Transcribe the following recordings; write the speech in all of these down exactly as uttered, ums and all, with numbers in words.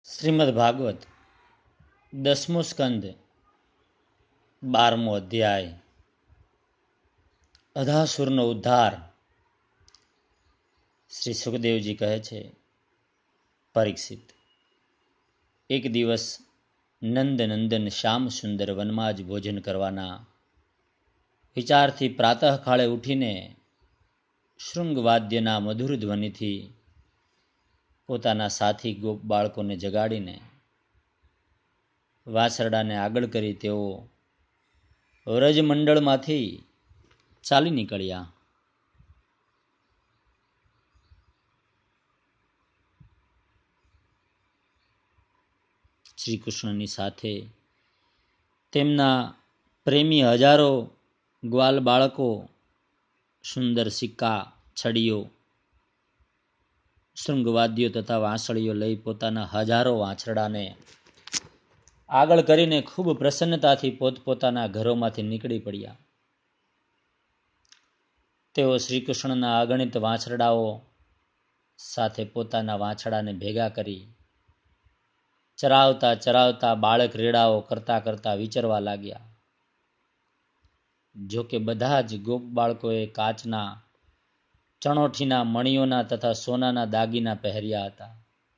શ્રીમદ ભાગવત દસમો સ્કંદ બારમો અધ્યાય અધાસુરનો ઉદ્ધાર. શ્રી સુખદેવજી કહે છે, પરીક્ષિત, એક દિવસ નંદ નંદન શ્યામ સુંદર વનમાં જ ભોજન કરવાના વિચારથી પ્રાતઃકાળે ઉઠીને શૃંગવાદ્યના મધુર ધ્વનિથી પોતાના સાથી ગોપ બાળકોને જગાડીને વાછરડાને આગળ કરી તેઓ વ્રજમંડળમાંથી ચાલી નીકળ્યા. શ્રી કૃષ્ણની સાથે તેમના પ્રેમી હજારો ગ્વાલ બાળકો સુંદર સિક્કા, છડીઓ, શૃંગવાદ્યો તથા વાંસળીઓ લઈ પોતાના હજારો વાછરડાને આગળ કરીને ખૂબ પ્રસન્નતાથી પોતપોતાના ઘરોમાંથી નીકળી પડ્યા. તેઓ શ્રી કૃષ્ણના અગણિત વાછરડાઓ સાથે પોતાના વાછરડાને ભેગા કરી ચરાવતા ચરાવતા બાળક રેડાઓ કરતા કરતા વિચરવા લાગ્યા. જોકે બધા જ ગોપ બાળકોએ કાચના ચણોઠીના મણીઓના તથા સોનાના દાગીના પહેર્યા હતા.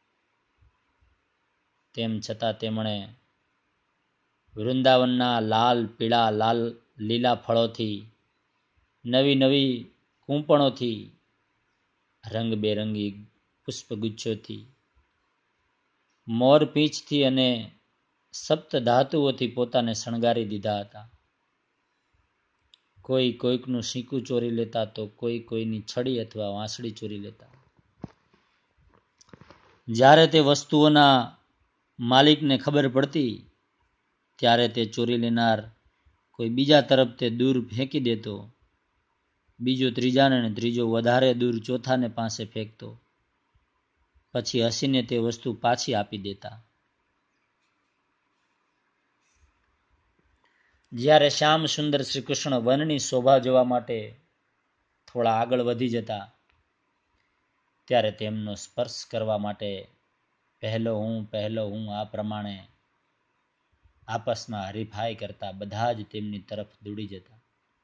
તેમ છતાં તેમણે વૃંદાવનના લાલ પીળા લાલ લીલા ફળોથી, નવી નવી કૂંપણોથી, રંગબેરંગી પુષ્પગુચ્છોથી, મોરપીંછથી અને સપ્ત ધાતુઓથી પોતાને શણગારી દીધા હતા. કોઈ કોઈકનું શીકું ચોરી લેતા તો કોઈ કોઈની છડી અથવા વાંસળી ચોરી લેતા. જ્યારે તે વસ્તુઓના માલિકને ખબર પડતી ત્યારે તે ચોરી લેનાર કોઈ બીજા તરફ તે દૂર ફેંકી દેતો, બીજો ત્રીજાને, ત્રીજો વધારે દૂર ચોથાને પાસે ફેંકતો, પછી હસીને તે વસ્તુ પાછી આપી દેતા. જ્યારે શ્યામ સુંદર શ્રી કૃષ્ણ વનની શોભા જોવા માટે થોડા આગળ વધી જતા ત્યારે તેમનો સ્પર્શ કરવા માટે પહેલો હું પહેલો હું આ પ્રમાણે આપસમાં હરીફાઈ કરતા બધા જ તેમની તરફ દોડી જતા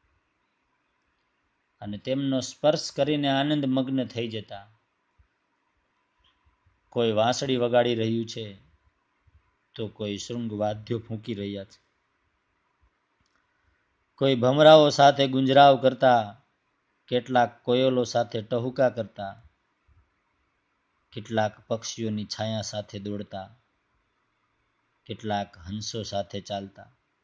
અને તેમનો સ્પર્શ કરીને આનંદ મગ્ન થઈ જતા. કોઈ વાંસળી વગાડી રહ્યું છે તો કોઈ શૃંગ વાદ્યો ફૂંકી રહ્યા છે, કોઈ ભમરાઓ સાથે ગુંજરાવ કરતા, કેટલાક કોયલો સાથે ટહુકા કરતા, કેટલાક પક્ષીઓની છાયા સાથે દોડતા, કેટલાક હંસો સાથે ચાલતા,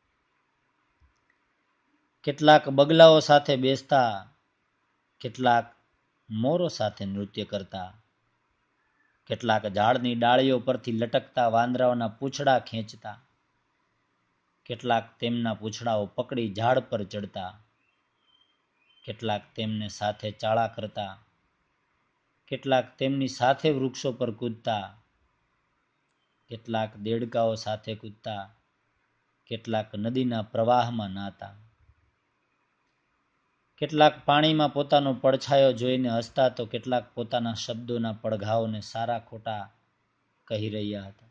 કેટલાક બગલાઓ સાથે બેસતા, કેટલાક મોરો સાથે નૃત્ય કરતા, કેટલાક ઝાડની ડાળીઓ પરથી લટકતા વાંદરાઓના પૂંછડા ખેંચતા, કેટલાક તેમના પૂંછડાઓ પકડી ઝાડ પર ચડતા, કેટલાક તેમને સાથે ચાળા કરતા, કેટલાક તેમની સાથે વૃક્ષો પર કૂદતા, કેટલાક દેડકાઓ સાથે કૂદતા, કેટલાક નદીના પ્રવાહમાં નાતા, કેટલાક પાણીમાં પોતાનો પડછાયો જોઈને હસતા તો કેટલાક પોતાના શબ્દોના પડઘાઓને સારા ખોટા કહી રહ્યા હતા.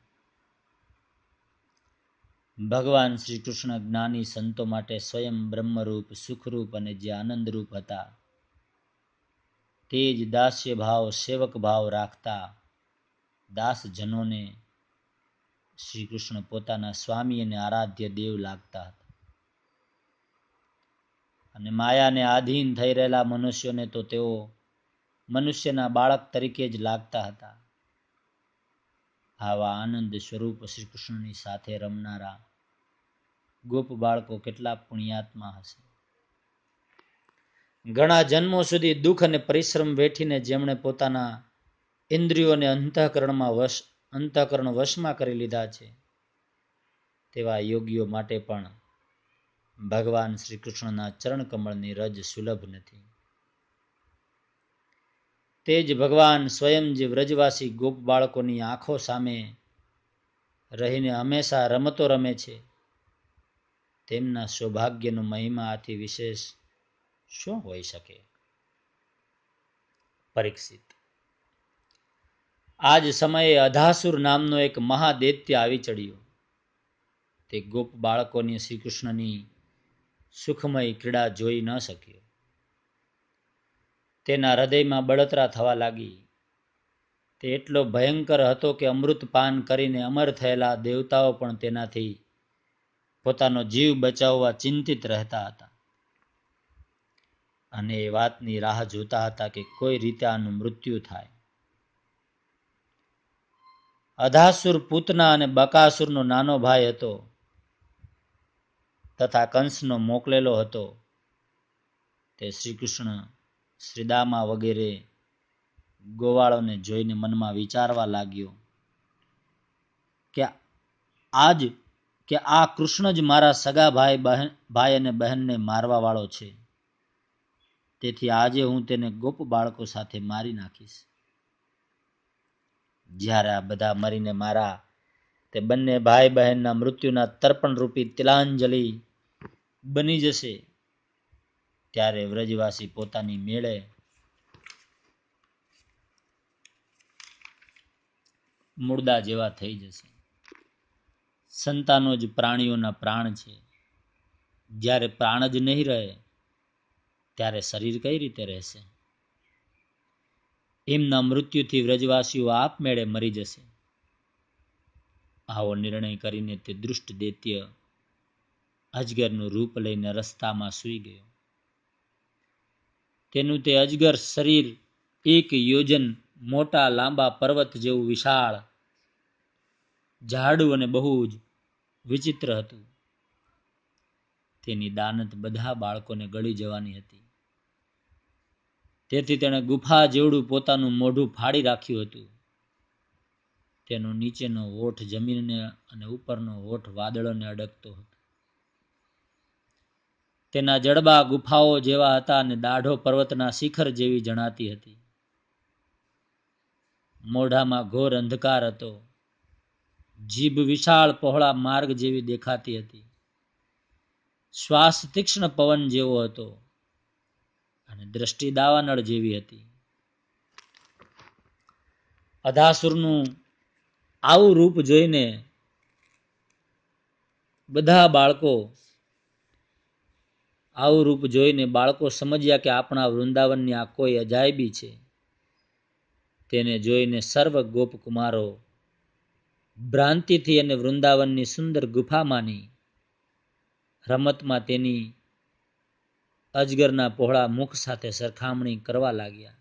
ભગવાન શ્રી કૃષ્ણ જ્ઞાની સંતો માટે સ્વયં બ્રહ્મરૂપ, સુખરૂપ અને જે આનંદરૂપ હતા તે જ દાસ્ય ભાવ, સેવક ભાવ રાખતા દાસજનોને શ્રી કૃષ્ણ પોતાના સ્વામી અને આરાધ્ય દેવ લાગતા હતા. અને માયાને આધીન થઈ રહેલા મનુષ્યોને તો તેઓ મનુષ્યના બાળક તરીકે જ લાગતા હતા. આવા આનંદ સ્વરૂપ શ્રી કૃષ્ણની સાથે રમનારા ગોપ બાળકો કેટલા પુણ્યાત્મા હશે. ઘણા જન્મો સુધી દુઃખ અને પરિશ્રમ વેઠીને જેમણે પોતાના ઇન્દ્રિયોને અંતઃકરણમાં વશ અંતઃકરણ વશમાં કરી લીધા છે તેવા યોગીઓ માટે પણ ભગવાન શ્રી કૃષ્ણના ચરણ કમળની રજ સુલભ નથી. તે જ ભગવાન સ્વયં જે વ્રજવાસી ગોપ બાળકોની આંખો સામે રહીને હંમેશા રમતો રમે છે તેમના સૌભાગ્યનો મહિમા આથી વિશેષ શું હોઈ શકે? પરીક્ષિત, આ જ સમયે અધાસુર નામનો એક મહાદૈત્ય આવી ચડ્યો. તે ગોપ બાળકોની શ્રી કૃષ્ણની સુખમય ક્રીડા જોઈ ન શક્યો. તેના હૃદયમાં બળતરા થવા લાગી. તે એટલો ભયંકર હતો કે અમૃત પાન કરીને અમર થયેલા દેવતાઓ પણ તેનાથી પોતાનો જીવ બચાવવા ચિંતિત રહેતા હતા અને એ વાતની રાહ જોતા હતા કે કોઈ રીતે આનું મૃત્યુ થાય. અધાસુર પૂતના અને બકાસુરનો નાનો ભાઈ હતો તથા કંસનો મોકલેલો હતો. તે શ્રી કૃષ્ણ, શ્રીદામા વગેરે ગોવાળોને જોઈને મનમાં વિચારવા લાગ્યો કે આજ કે આ કૃષ્ણ જ મારા સગા ભાઈ બહેન ભાઈ અને બહેનને મારવા વાળો છે. તેથી આજે હું તેને ગોપ બાળકો સાથે મારી નાખીશ. જ્યારે આ બધા મરીને મારા તે બંને ભાઈ બહેનના મૃત્યુના તર્પણ રૂપી તિલાંજલિ બની જશે, ત્યારે વ્રજવાસી પોતાની મેળે મુર્દા જેવા થઈ જશે. સંતાનો જ પ્રાણીઓના પ્રાણ છે. જ્યારે પ્રાણ જ નહીં રહે ત્યારે શરીર કઈ રીતે રહેશે? એમના મૃત્યુથી વ્રજવાસીઓ આપમેળે મરી જશે. આવો નિર્ણય કરીને તે દુષ્ટ દૈત્ય અજગરનું રૂપ લઈને રસ્તામાં સૂઈ ગયો. તેનું તે અજગર શરીર એક યોજન મોટા લાંબા પર્વત જેવું વિશાળ, જાડું અને બહુ જ વિચિત્ર હતું. તેની દાનત બધા બાળકોને ગળી જવાની હતી. તેથી તેણે ગુફા જેવડું પોતાનું મોઢું ફાડી રાખ્યું હતું. તેનો નીચેનો હોઠ જમીનને અને ઉપરનો હોઠ વાદળોને અડકતો હતો. તેના જડબા ગુફાઓ જેવા હતા અને દાઢો પર્વતના શિખર જેવી જણાતી હતી. મોઢામાં ઘોર અંધકાર હતો. જીભ વિશાળ પહોળા માર્ગ જેવી દેખાતી હતી. શ્વાસ તીક્ષ્ણ પવન જેવો હતો અને દ્રષ્ટિ દાવાનળ જેવી હતી. અધાસુરનું આવું રૂપ જોઈને બધા બાળકો આવું રૂપ જોઈને બાળકો સમજ્યા કે આપણા વૃંદાવનની આ કોઈ અજાયબી છે. તેને જોઈને સર્વ ગોપકુમારો ભ્રાંતિથી અને વૃંદાવનની સુંદર ગુફામાંની રમતમાં તેની અજગરના પહોળા મુખ સાથે સરખામણી કરવા લાગ્યા.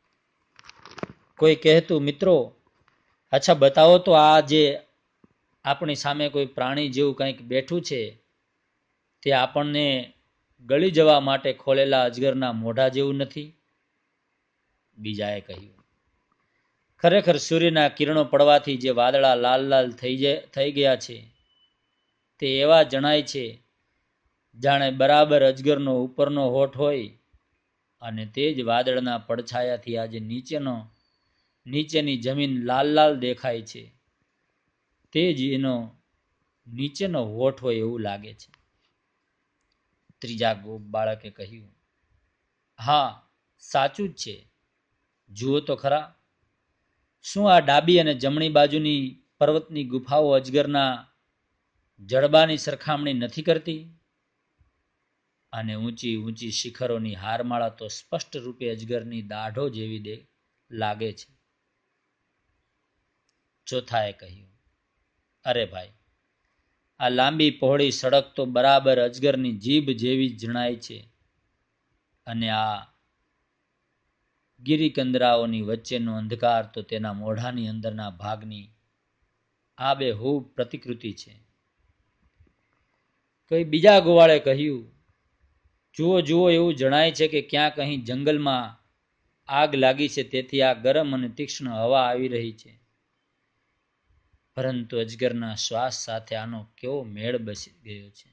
કોઈ કહેતું, મિત્રો અચ્છા બતાવો તો આ જે આપણી સામે કોઈ પ્રાણી જેવું કંઈક બેઠું છે તે આપણને ગળી જવા માટે ખોલેલા અજગરના મોઢા જેવું નથી? બીજાએ કહ્યું, ખરેખર સૂર્યના કિરણો પડવાથી જે વાદળા લાલ લાલ થઈ થઈ ગયા છે તે એવા જણાય છે જાણે બરાબર અજગરનો ઉપરનો હોઠ હોય અને તે જ વાદળના પડછાયાથી આજે નીચેનો નીચેની જમીન લાલ લાલ દેખાય છે. તે જ એનો નીચેનો હોઠ હોય એવું લાગે છે. ત્રીજા ગોપ બાળકે કહ્યું, હા સાચું જ છે. જુઓ તો ખરા, શું આ ડાબી અને જમણી બાજુની પર્વતની ગુફાઓ અજગરના જડબાની સરખામણી નથી કરતી? અને ઊંચી ઊંચી શિખરોની હારમાળા તો સ્પષ્ટ રૂપે અજગરની દાઢો જેવી દે લાગે છે. ચોથાએ કહ્યું, અરે ભાઈ, આ લાંબી પહોળી સડક તો બરાબર અજગરની જીભ જેવી જણાય છે અને આ ગિરિકંદરાઓની વચ્ચેનો અંધકાર તો તેના મોઢાની અંદરના ભાગની આબેહૂબ પ્રતિકૃતિ છે. કોઈ બીજા ગોવાળે કહ્યું, જુઓ જુઓ, એવું જણાય છે કે ક્યાંક અહીં જંગલમાં આગ લાગી છે, તેથી આ ગરમ અને તીક્ષ્ણ હવા આવી રહી છે. પરંતુ અજગરના શ્વાસ સાથે આનો કેવો મેળ બેસી ગયો છે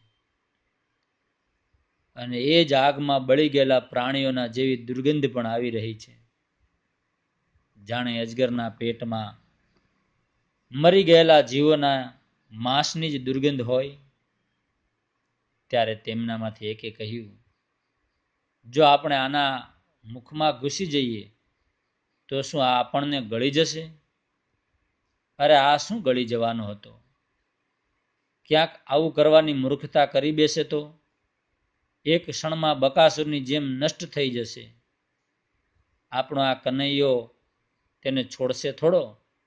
અને એ જ આગમાં બળી ગયેલા પ્રાણીઓના જેવી દુર્ગંધ પણ આવી રહી છે. જાણે અજગરના પેટમાં મરી ગયેલા જીવોના માંસની જ દુર્ગંધ હોય. ત્યારે તેમનામાંથી એકે કહ્યું, જો આપણે આના મુખમાં ઘૂસી જઈએ તો શું આ આપણને ગળી જશે? અરે આ શું ગળી જવાનો હતો? ક્યાંક આવું કરવાની મૂર્ખતા કરી બેસે તો એક ક્ષણમાં બકાસુરની જેમ નષ્ટ થઈ જશે. આપણો આ કનૈયો તેને છોડશે થોડો?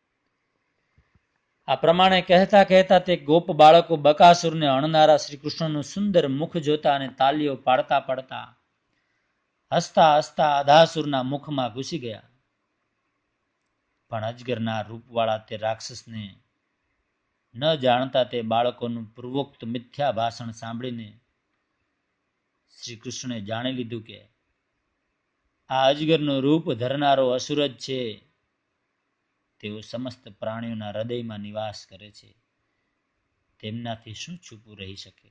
આ પ્રમાણે કહેતા કહેતા તે ગોપ બાળકો બકાસુરને અણનારા શ્રી કૃષ્ણનું સુંદર મુખ જોતા અને તાલીઓ પાડતા પાડતા હસતા હસતા અધાસુરના મુખમાં ઘૂસી ગયા. પણ અજગરના રૂપવાળા તે રાક્ષસને ન જાણતા તે બાળકોનું પૂર્વોક્ત મિથ્યા ભાષણ સાંભળીને શ્રી કૃષ્ણે જાણી લીધું કે આ અજગરનું રૂપ ધરનારો અસુર જ છે. તેઓ સમસ્ત પ્રાણીઓના હૃદયમાં નિવાસ કરે છે. તેમનાથી શું છુપું રહી શકે?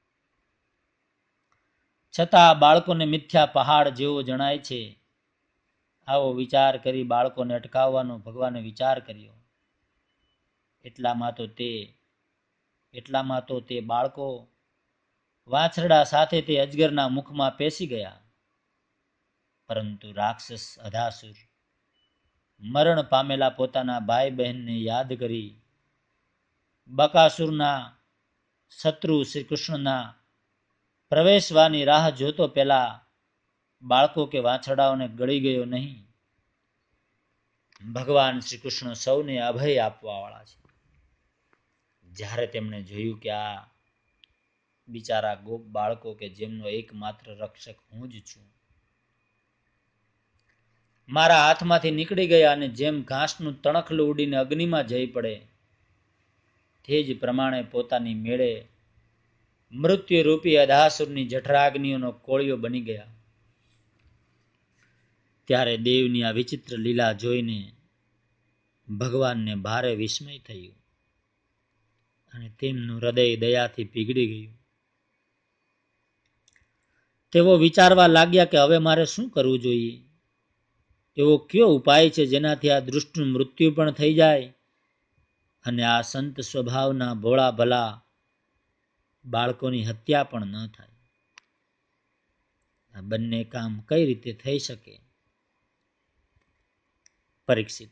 છતાં આ બાળકોને મિથ્યા પહાડ જેવો જણાય છે. આવો વિચાર કરી બાળકોને અટકાવવાનો ભગવાને વિચાર કર્યો. એટલામાં તો તે એટલામાં તો તે બાળકો વાછરડા સાથે તે અજગરના મુખમાં પેસી ગયા. પરંતુ રાક્ષસ અધાસુર મરણ પામેલા પોતાના ભાઈ બહેનને યાદ કરી બકાસુરના શત્રુ શ્રી કૃષ્ણના પ્રવેશવાની રાહ જોતો પેલા બાળકો કે વાછરડાઓને ગળી ગયો નહીં. ભગવાન શ્રી કૃષ્ણ સૌને અભય આપવા વાળા છે. જ્યારે તેમણે જોયું કે આ બિચારા ગોપ બાળકો કે જેમનો એકમાત્ર રક્ષક હું જ છું, મારા હાથમાંથી નીકળી ગયા અને જેમ ઘાસનું તણખલું ઉડીને અગ્નિમાં જઈ પડે તે જ પ્રમાણે પોતાની મેળે મૃત્યુરૂપી અધાસુરની જઠરાગ્નિઓનો કોળિયો બની ગયા. ત્યારે દેવની આ વિચિત્ર લીલા જોઈને ભગવાનને ભારે વિસ્મય થયું અને તેમનું હૃદય દયાથી પીગળી ગયું. તેઓ વિચારવા લાગ્યા કે હવે મારે શું કરવું જોઈએ? એવો કયો ઉપાય છે જેનાથી આ દુષ્ટનું મૃત્યુ પણ થઈ જાય અને આ સંત સ્વભાવના ભોળા ભલા બાળકોની હત્યા પણ ન થાય? આ બંને કામ કઈ રીતે થઈ શકે? પરીક્ષિત: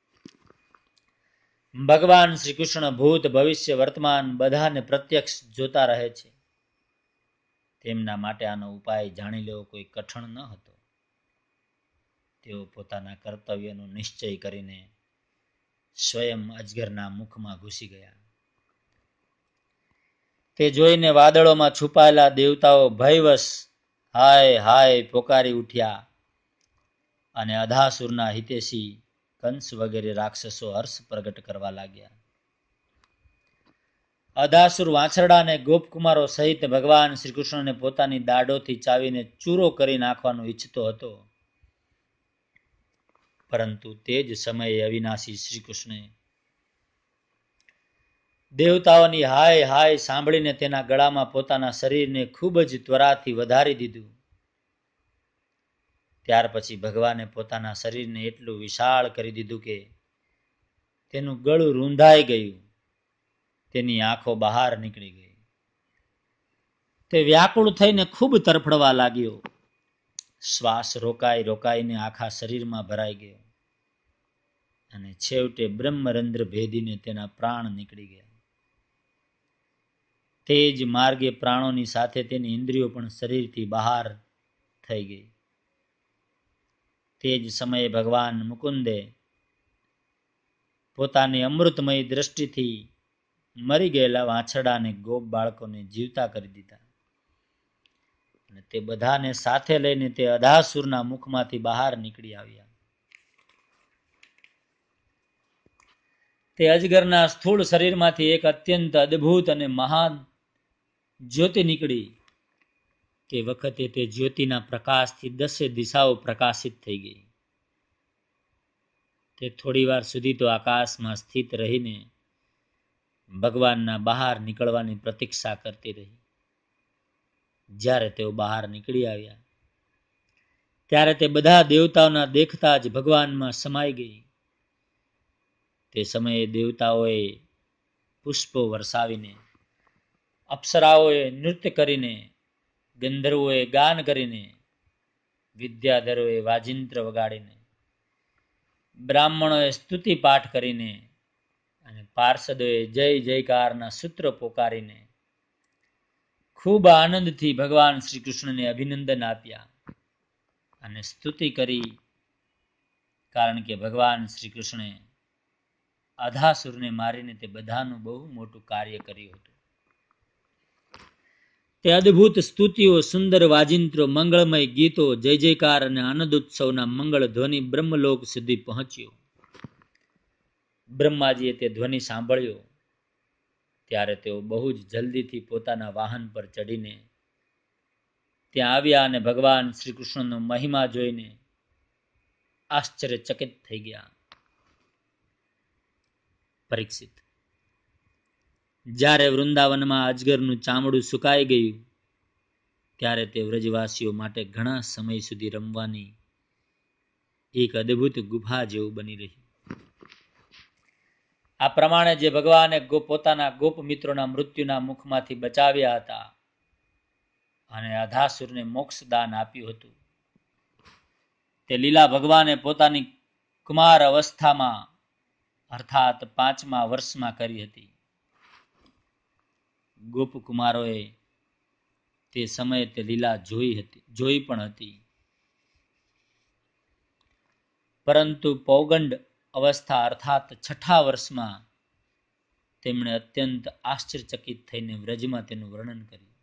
ભગવાન શ્રી કૃષ્ણ ભૂત ભવિષ્ય વર્તમાન બધાને પ્રત્યક્ષ જોતા રહે છે. તેમના માટે આનો ઉપાય જાણી લેવો કોઈ કઠણ ન હતો. તેઓ પોતાના કર્તવ્યનો નિશ્ચય કરીને સ્વયં અજગરના મુખમાં ઘૂસી ગયા. તે જોઈને વાદળોમાં છુપાયેલા દેવતાઓ ભયવશ હાય હાય પોકારી ઉઠ્યા અને અધાસુરના હિતેશી કંસ વગેરે રાક્ષસો હર્ષ પ્રગટ કરવા લાગ્યા. અધાસુર વાછરડા અને ગોપકુમારો સહિત ભગવાન શ્રી કૃષ્ણને પોતાની દાઢોથી ચાવીને ચૂરો કરી નાખવાનો ઈચ્છતો હતો. પરંતુ તે જ સમયે અવિનાશી શ્રી કૃષ્ણે દેવતાઓની હાય હાય સાંભળીને તેના ગળામાં પોતાના શરીરને ખૂબ જ ત્વરાથી વધારી દીધું. ત્યાર પછી ભગવાને પોતાના શરીરને એટલું વિશાળ કરી દીધું કે તેનું ગળું રૂંધાઈ ગયું. તેની આંખો બહાર નીકળી ગઈ. તે વ્યાકુળ થઈને ખૂબ તરફડવા લાગ્યો. શ્વાસ રોકાઈ રોકાઈને આખા શરીરમાં ભરાઈ ગયો અને છેવટે બ્રહ્મરંધ્ર ભેદીને તેના પ્રાણ નીકળી ગયા. તે જ માર્ગે પ્રાણોની સાથે તેની ઇન્દ્રિયો પણ શરીરથી બહાર થઈ ગઈ. તે જ સમયે ભગવાન મુકુંદે પોતાની અમૃતમય દ્રષ્ટિથી મરી ગયેલા વાછરડા અને ગોપ બાળકોને જીવતા કરી દીધા અને તે બધાને સાથે લઈને તે અધાસુરના મુખમાંથી બહાર નીકળી આવ્યા. તે અજગરના સ્થૂળ શરીરમાંથી એક અત્યંત અદ્ભુત અને મહાન જ્યોતિ નીકળી. તે વખતે તે જ્યોતિના પ્રકાશથી દસે દિશાઓ પ્રકાશિત થઈ ગઈ. તે થોડી વાર સુધી તો આકાશમાં સ્થિત રહીને ભગવાનના બહાર નીકળવાની પ્રતીક્ષા કરતી રહી. જ્યારે તેઓ બહાર નીકળી આવ્યા ત્યારે તે બધા દેવતાઓના દેખતા જ ભગવાનમાં સમાઈ ગઈ. તે સમયે દેવતાઓએ પુષ્પો વરસાવીને, અપ્સરાઓએ નૃત્ય કરીને, ગંધર્વોએ ગાન કરીને, વિદ્યાધરોએ વાજિંત્ર વગાડીને, બ્રાહ્મણોએ સ્તુતિ પાઠ કરીને અને પાર્ષદોએ જય જયકારના સૂત્ર પોકારીને ખૂબ આનંદથી ભગવાન શ્રી કૃષ્ણને અભિનંદન આપ્યા અને સ્તુતિ કરી, કારણ કે ભગવાન શ્રી કૃષ્ણે અધાસુરને મારીને તે બધાનું બહુ મોટું કાર્ય કર્યું હતું. તે અદ્ભુત સ્તુતિઓ, સુંદર વાજિંત્રો, મંગળમય ગીતો, જય જયકાર અને આનંદ ઉત્સવના મંગળ ધ્વનિ બ્રહ્મલોક સુધી પહોંચ્યો. બ્રહ્માજીએ તે ધ્વનિ સાંભળ્યો ત્યારે તેઓ બહુ જ જલ્દીથી પોતાના વાહન પર ચડીને ત્યાં આવ્યા અને ભગવાન શ્રી કૃષ્ણનો મહિમા જોઈને આશ્ચર્યચકિત થઈ ગયા. પરીક્ષિત, જ્યારે વૃંદાવનમાં અજગરનું ચામડું સુકાઈ ગયું ત્યારે તે વ્રજવાસીઓ માટે ઘણા સમય સુધી રમવાની એક અદ્ભુત ગુફા જેવું બની રહ્યું. આ પ્રમાણે જે ભગવાને પોતાના ગોપ મિત્રોના મૃત્યુના મુખમાંથી બચાવ્યા હતા અને અધાસુરને મોક્ષદાન આપ્યું હતું, તે લીલા ભગવાને પોતાની કુમાર અવસ્થામાં અર્થાત પાંચમા વર્ષમાં કરી હતી. ગોપકુમારોએ તે સમયે તે લીલા જોઈ હતી જોઈ પણ હતી, પરંતુ પૌગંડ અવસ્થા અર્થાત છઠ્ઠા વર્ષમાં તેમણે અત્યંત આશ્ચર્યચકિત થઈને વ્રજમાં તેનું વર્ણન કર્યું.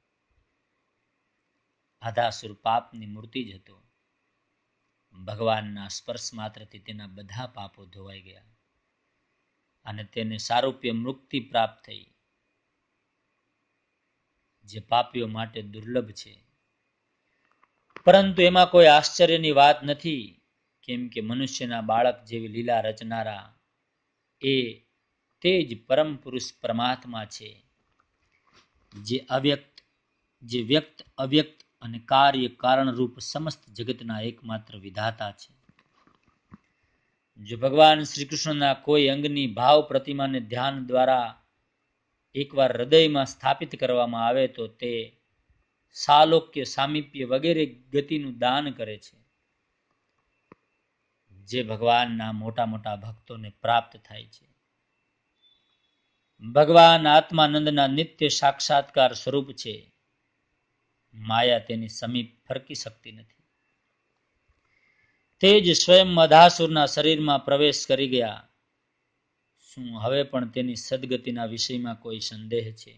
અધાસુર પાપની મૂર્તિ જ હતો. ભગવાનના સ્પર્શ માત્રથી તેના બધા પાપો ધોવાઈ ગયા અને તેને સારૂપ્ય મુક્તિ પ્રાપ્ત થઈ, જે પાપીઓ માટે દુર્લભ છે. પરંતુ એમાં કોઈ આશ્ચર્યની વાત નથી, કેમ કે મનુષ્યના બાળક જેવી લીલા રચનારા એ તે જ પરમ પુરુષ પરમાત્મા છે, જે અવ્યક્ત જે વ્યક્ત અવ્યક્ત અને કાર્ય કારણરૂપ સમસ્ત જગતના એકમાત્ર વિધાતા છે. જો ભગવાન શ્રી કૃષ્ણના કોઈ અંગની ભાવ પ્રતિમાને ધ્યાન દ્વારા એકવાર હૃદયમાં સ્થાપિત કરવામાં આવે તો તે સાલોક્ય, સામીપ્ય વગેરે ગતિનું દાન કરે છે, જે ભગવાનના મોટા મોટા ભક્તોને પ્રાપ્ત થાય છે. ભગવાન આત્માનંદના નિત્ય સાક્ષાત્કાર સ્વરૂપ છે. માયા તેની સમીપ ફરકી શકતી નથી. તે જ સ્વયં અધાસુરના શરીરમાં પ્રવેશ કરી ગયા. શું હવે પણ તેની સદગતિના વિષયમાં કોઈ સંદેહ છે?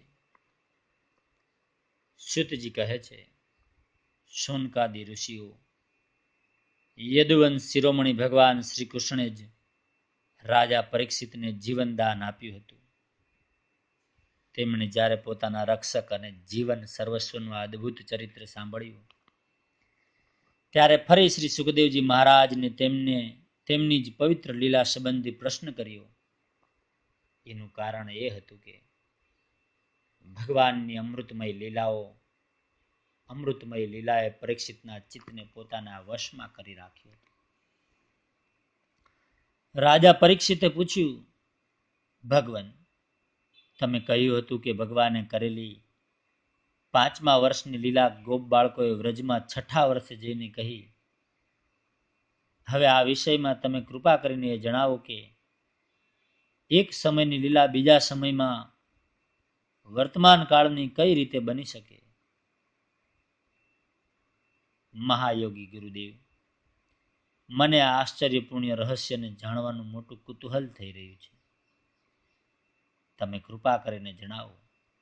શ્રુતજી કહે છે, શૌનકાદિ ઋષિઓ, યદુવંશ શિરોમણી ભગવાન શ્રી કૃષ્ણે જ રાજા પરીક્ષિતને જીવનદાન આપ્યું હતું. તેમણે જ્યારે પોતાના રક્ષક અને જીવન સર્વસ્વનું અદ્ભુત ચરિત્ર સાંભળ્યું ત્યારે ફરી શ્રી સુખદેવજી મહારાજને તેમને તેમની જ પવિત્ર લીલા સંબંધી પ્રશ્ન કર્યો. એનું કારણ એ હતું કે ભગવાનની અમૃતમય લીલાઓ અમૃતમય લીલાએ પરીક્ષિતના ચિત્તને પોતાના વશમાં કરી રાખ્યું હતું. રાજા પરીક્ષિતે પૂછ્યું, ભગવાન, તમે કહ્યું હતું કે ભગવાને કરેલી પાંચમા વર્ષની લીલા ગોપ બાળકોએ વ્રજમાં છઠ્ઠા વર્ષે જઈને કહી. હવે આ વિષયમાં તમે કૃપા કરીને એ જણાવો કે એક સમયની લીલા બીજા સમયમાં વર્તમાન કાળની કઈ રીતે બની શકે? મહાયોગી ગુરુદેવ, મને આ આશ્ચર્યપૂર્ણ રહસ્યને જાણવાનું મોટું કુતૂહલ થઈ રહ્યું છે. તમે કૃપા કરીને જણાવો.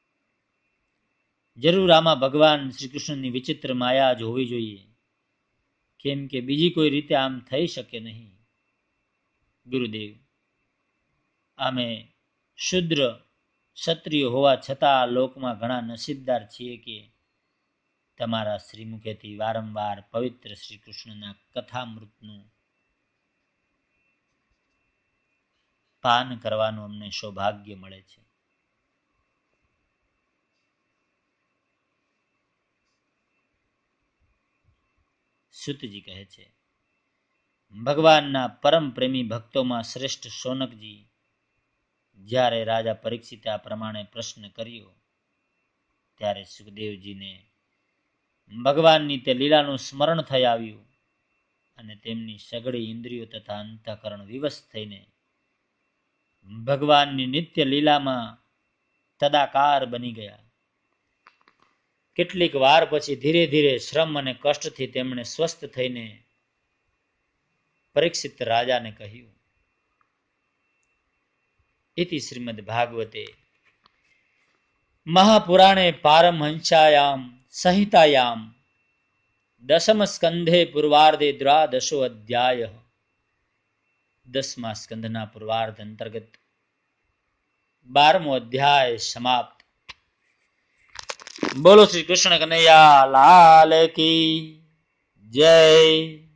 જરૂર આમાં ભગવાન શ્રી કૃષ્ણની વિચિત્ર માયા જ હોવી જોઈએ, કેમ કે બીજી કોઈ રીતે આમ થઈ શકે નહીં. ગુરુદેવ, અમે શુદ્ર ક્ષત્રિય હોવા છતાં લોકમાં ઘણા નસીબદાર છીએ કે તમારા શ્રીમુખેથી વારંવાર પવિત્ર શ્રી કૃષ્ણના કથામૃતનું પાન કરવાનું અમને સૌભાગ્ય મળે છે. સુતજી કહે છે, ભગવાનના પરમ પ્રેમી ભક્તોમાં શ્રેષ્ઠ શૌનકજી જ્યારે રાજા પરીક્ષિતે આ પ્રમાણે પ્રશ્ન કર્યો ત્યારે સુખદેવજીને ભગવાનની તે લીલાનું સ્મરણ થઈ આવ્યું અને તેમની સઘળી ઇન્દ્રિયો તથા અંતઃકરણ વિવશ થઈને ભગવાનની નિત્ય લીલામાં તદાકાર બની ગયા. કેટલીક વાર પછી ધીરે ધીરે શ્રમ અને કષ્ટથી તેમણે સ્વસ્થ થઈને પરીક્ષિત રાજાને કહ્યું, ઇતિ શ્રીમદ ભાગવતે મહાપુરાણે પારમહંસ્યાયામ સંહિતાયામ દશમ સ્કંધે પૂર્વાર્ધે દ્વાદશો અધ્યાય. દસમા સ્કંધના પૂર્વાર્ધ અંતર્ગત બારમો અધ્યાય સમાપ્ત. બોલો શ્રી કૃષ્ણ કનૈયા લાલ કી જય.